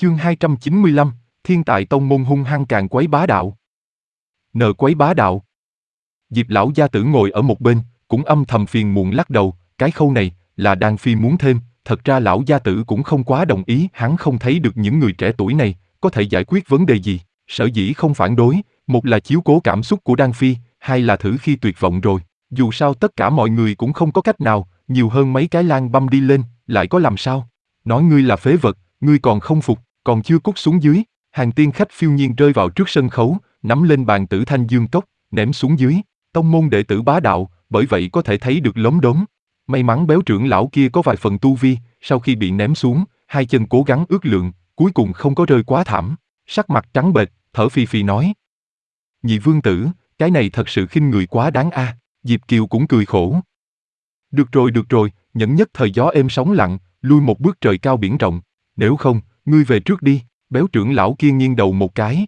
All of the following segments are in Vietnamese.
Chương 295, Thiên Tài Tông Môn hung hăng càn quấy bá đạo. Nợ quấy bá đạo. Diệp lão gia tử ngồi ở một bên, cũng âm thầm phiền muộn lắc đầu, cái khâu này, là Đan Phi muốn thêm, thật ra lão gia tử cũng không quá đồng ý, hắn không thấy được những người trẻ tuổi này, có thể giải quyết vấn đề gì, sở dĩ không phản đối, một là chiếu cố cảm xúc của Đan Phi, hai là thử khi tuyệt vọng rồi, dù sao tất cả mọi người cũng không có cách nào, nhiều hơn mấy cái lang băm đi lên, lại có làm sao, nói ngươi là phế vật, ngươi còn không phục, còn chưa cút xuống dưới, hàng tiên khách phiêu nhiên rơi vào trước sân khấu, nắm lên bàn tử thanh dương cốc, ném xuống dưới, tông môn đệ tử bá đạo, bởi vậy có thể thấy được lốm đốm. May mắn béo trưởng lão kia có vài phần tu vi, sau khi bị ném xuống, hai chân cố gắng ước lượng, cuối cùng không có rơi quá thảm, sắc mặt trắng bệch, thở phì phì nói. Nhị vương tử, cái này thật sự khinh người quá đáng a. Diệp Kiều cũng cười khổ. Được rồi, nhẫn nhất thời gió êm sóng lặng, lui một bước trời cao biển rộng, nếu không, ngươi về trước đi, béo trưởng lão kia nghiêng đầu một cái.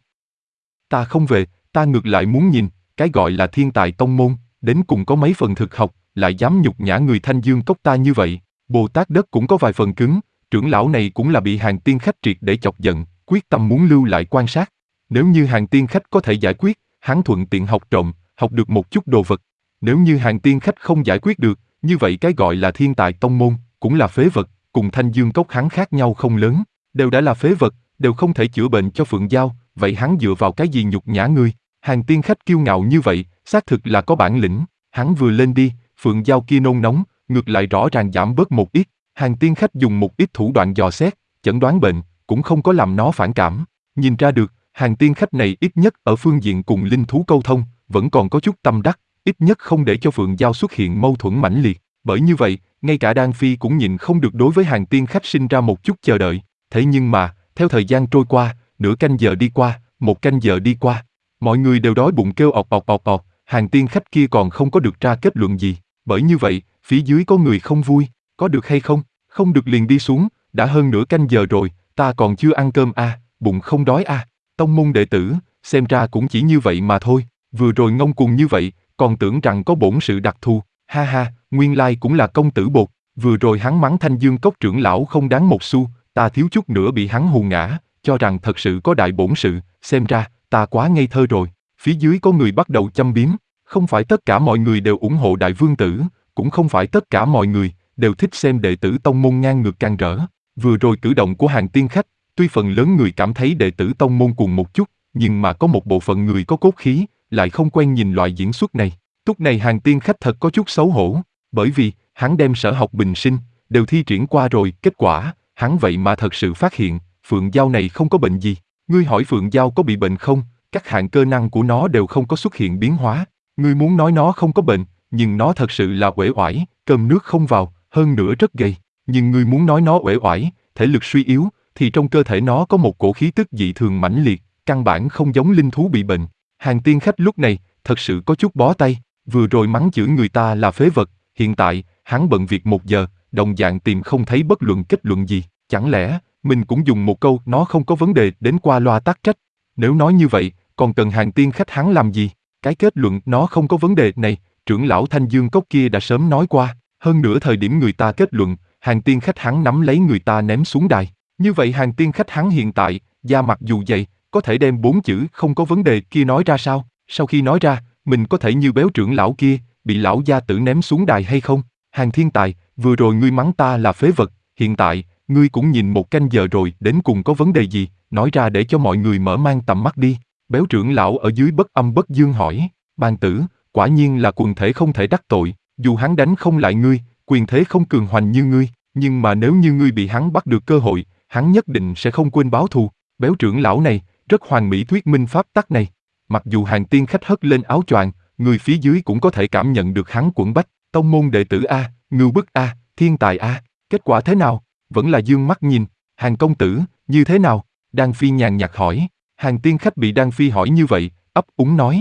Ta không về, ta ngược lại muốn nhìn, cái gọi là thiên tài tông môn, đến cùng có mấy phần thực học, lại dám nhục nhã người Thanh Dương cốc ta như vậy, Bồ Tát đất cũng có vài phần cứng, trưởng lão này cũng là bị hàng tiên khách triệt để chọc giận, quyết tâm muốn lưu lại quan sát. Nếu như hàng tiên khách có thể giải quyết, hắn thuận tiện học trộm, học được một chút đồ vật. Nếu như hàng tiên khách không giải quyết được, như vậy cái gọi là thiên tài tông môn, cũng là phế vật, cùng Thanh Dương cốc hắn khác nhau không lớn, đều đã là phế vật, đều không thể chữa bệnh cho Phượng Giao, vậy hắn dựa vào cái gì nhục nhã ngươi? Hàng tiên khách kiêu ngạo như vậy, xác thực là có bản lĩnh, hắn vừa lên đi, Phượng Giao kia nôn nóng, ngược lại rõ ràng giảm bớt một ít, hàng tiên khách dùng một ít thủ đoạn dò xét, chẩn đoán bệnh, cũng không có làm nó phản cảm, nhìn ra được, hàng tiên khách này ít nhất ở phương diện cùng linh thú câu thông, vẫn còn có chút tâm đắc, ít nhất không để cho Phượng Giao xuất hiện mâu thuẫn mãnh liệt, bởi như vậy, ngay cả Đan Phi cũng nhìn không được đối với hàng tiên khách sinh ra một chút chờ đợi, thế nhưng mà, theo thời gian trôi qua, nửa canh giờ đi qua, một canh giờ đi qua, mọi người đều đói bụng kêu ọc ọc ọc ọc, hàng tiên khách kia còn không có được ra kết luận gì, bởi như vậy, phía dưới có người không vui, có được hay không, không được liền đi xuống, đã hơn nửa canh giờ rồi, ta còn chưa ăn cơm à, bụng không đói à, tông môn đệ tử, xem ra cũng chỉ như vậy mà thôi, vừa rồi ngông cuồng như vậy, còn tưởng rằng có bổn sự đặc thù, ha ha, nguyên lai cũng là công tử bột, vừa rồi hắn mắng Thanh Dương cốc trưởng lão không đáng một xu, ta thiếu chút nữa bị hắn hù ngã, cho rằng thật sự có đại bổn sự, xem ra, ta quá ngây thơ rồi, phía dưới có người bắt đầu châm biếm, không phải tất cả mọi người đều ủng hộ đại vương tử, cũng không phải tất cả mọi người đều thích xem đệ tử tông môn ngang ngược can rỡ, vừa rồi cử động của hàng tiên khách, tuy phần lớn người cảm thấy đệ tử tông môn cuồng một chút, nhưng mà có một bộ phận người có cốt khí, lại không quen nhìn loại diễn xuất này. Lúc này hàng tiên khách thật có chút xấu hổ, bởi vì, hắn đem sở học bình sinh, đều thi triển qua rồi, kết quả, hắn vậy mà thật sự phát hiện, Phượng Giao này không có bệnh gì. Ngươi hỏi Phượng Giao có bị bệnh không, các hạng cơ năng của nó đều không có xuất hiện biến hóa. Ngươi muốn nói nó không có bệnh, nhưng nó thật sự là uể oải, cơm nước không vào, hơn nữa rất gầy. Nhưng ngươi muốn nói nó uể oải, thể lực suy yếu, thì trong cơ thể nó có một cổ khí tức dị thường mãnh liệt, căn bản không giống linh thú bị bệnh. Hàng tiên khách lúc này, thật sự có chút bó tay, vừa rồi mắng chửi người ta là phế vật, hiện tại, hắn bận việc 1 giờ, đồng dạng tìm không thấy bất luận kết luận gì, chẳng lẽ, mình cũng dùng một câu nó không có vấn đề đến qua loa tắc trách. Nếu nói như vậy, còn cần hàng tiên khách hắn làm gì? Cái kết luận nó không có vấn đề này, trưởng lão Thanh Dương cốc kia đã sớm nói qua, hơn nữa thời điểm người ta kết luận, hàng tiên khách hắn nắm lấy người ta ném xuống đài. Như vậy hàng tiên khách hắn hiện tại, da mặt dù dày, có thể đem 4 chữ không có vấn đề kia nói ra sao? Sau khi nói ra, mình có thể như béo trưởng lão kia, bị lão gia tử ném xuống đài hay không? Hàng thiên tài, vừa rồi ngươi mắng ta là phế vật, hiện tại, ngươi cũng nhìn 1 canh giờ rồi, đến cùng có vấn đề gì, nói ra để cho mọi người mở mang tầm mắt đi. Béo trưởng lão ở dưới bất âm bất dương hỏi, bàn tử, quả nhiên là quần thể không thể đắc tội, dù hắn đánh không lại ngươi, quyền thế không cường hoành như ngươi, nhưng mà nếu như ngươi bị hắn bắt được cơ hội, hắn nhất định sẽ không quên báo thù. Béo trưởng lão này, rất hoàn mỹ thuyết minh pháp tắc này. Mặc dù hàng tiên khách hất lên áo choàng, người phía dưới cũng có thể cảm nhận được hắn quẫn bách, tông môn đệ tử A, ngưu bức A, thiên tài A, kết quả thế nào? Vẫn là dương mắt nhìn, hàng công tử, như thế nào? Đan Phi nhàn nhạt hỏi, hàng tiên khách bị Đan Phi hỏi như vậy, ấp úng nói.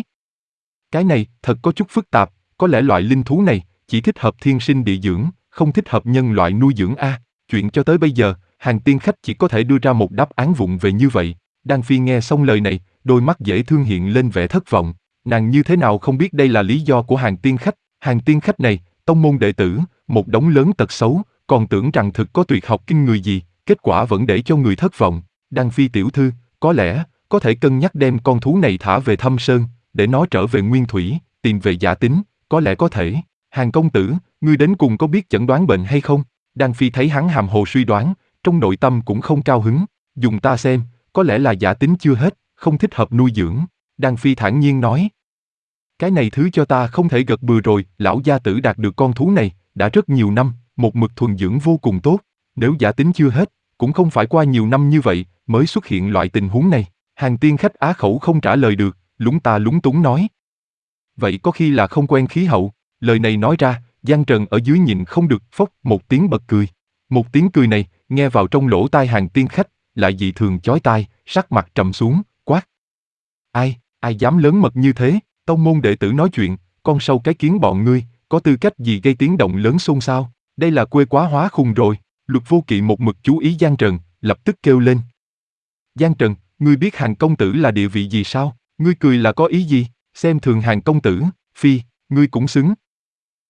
Cái này, thật có chút phức tạp, có lẽ loại linh thú này, chỉ thích hợp thiên sinh địa dưỡng, không thích hợp nhân loại nuôi dưỡng A. Chuyện cho tới bây giờ, hàng tiên khách chỉ có thể đưa ra một đáp án vụng về như vậy. Đan Phi nghe xong lời này, đôi mắt dễ thương hiện lên vẻ thất vọng. Nàng như thế nào không biết đây là lý do của hàng tiên khách này, tông môn đệ tử, một đống lớn tật xấu, còn tưởng rằng thực có tuyệt học kinh người gì, kết quả vẫn để cho người thất vọng. Đan Phi tiểu thư, có lẽ, có thể cân nhắc đem con thú này thả về Thâm Sơn, để nó trở về nguyên thủy, tìm về giả tính, có lẽ có thể. Hàn công tử, ngươi đến cùng có biết chẩn đoán bệnh hay không? Đan Phi thấy hắn hàm hồ suy đoán, trong nội tâm cũng không cao hứng. Dùng ta xem, có lẽ là giả tính chưa hết, không thích hợp nuôi dưỡng. Đan Phi thản nhiên nói. Cái này thứ cho ta không thể gật bừa rồi, lão gia tử đạt được con thú này, đã rất nhiều năm, một mực thuần dưỡng vô cùng tốt. Nếu giả tính chưa hết, cũng không phải qua nhiều năm như vậy, mới xuất hiện loại tình huống này. Hàng tiên khách á khẩu không trả lời được, lúng ta lúng túng nói. Vậy có khi là không quen khí hậu, lời này nói ra, Giang Trần ở dưới nhịn không được, phốc một tiếng bật cười. Một tiếng cười này, nghe vào trong lỗ tai hàng tiên khách, lại dị thường chói tai, sắc mặt trầm xuống, quát. Ai dám lớn mật như thế, tông môn đệ tử nói chuyện, con sâu cái kiến bọn ngươi, có tư cách gì gây tiếng động lớn xôn xao, đây là quê quá hóa khùng rồi. Luật Vô Kỵ một mực chú ý Giang Trần, lập tức kêu lên. Giang Trần, ngươi biết Hàn công tử là địa vị gì sao? Ngươi cười là có ý gì? Xem thường Hàn công tử, phi, ngươi cũng xứng.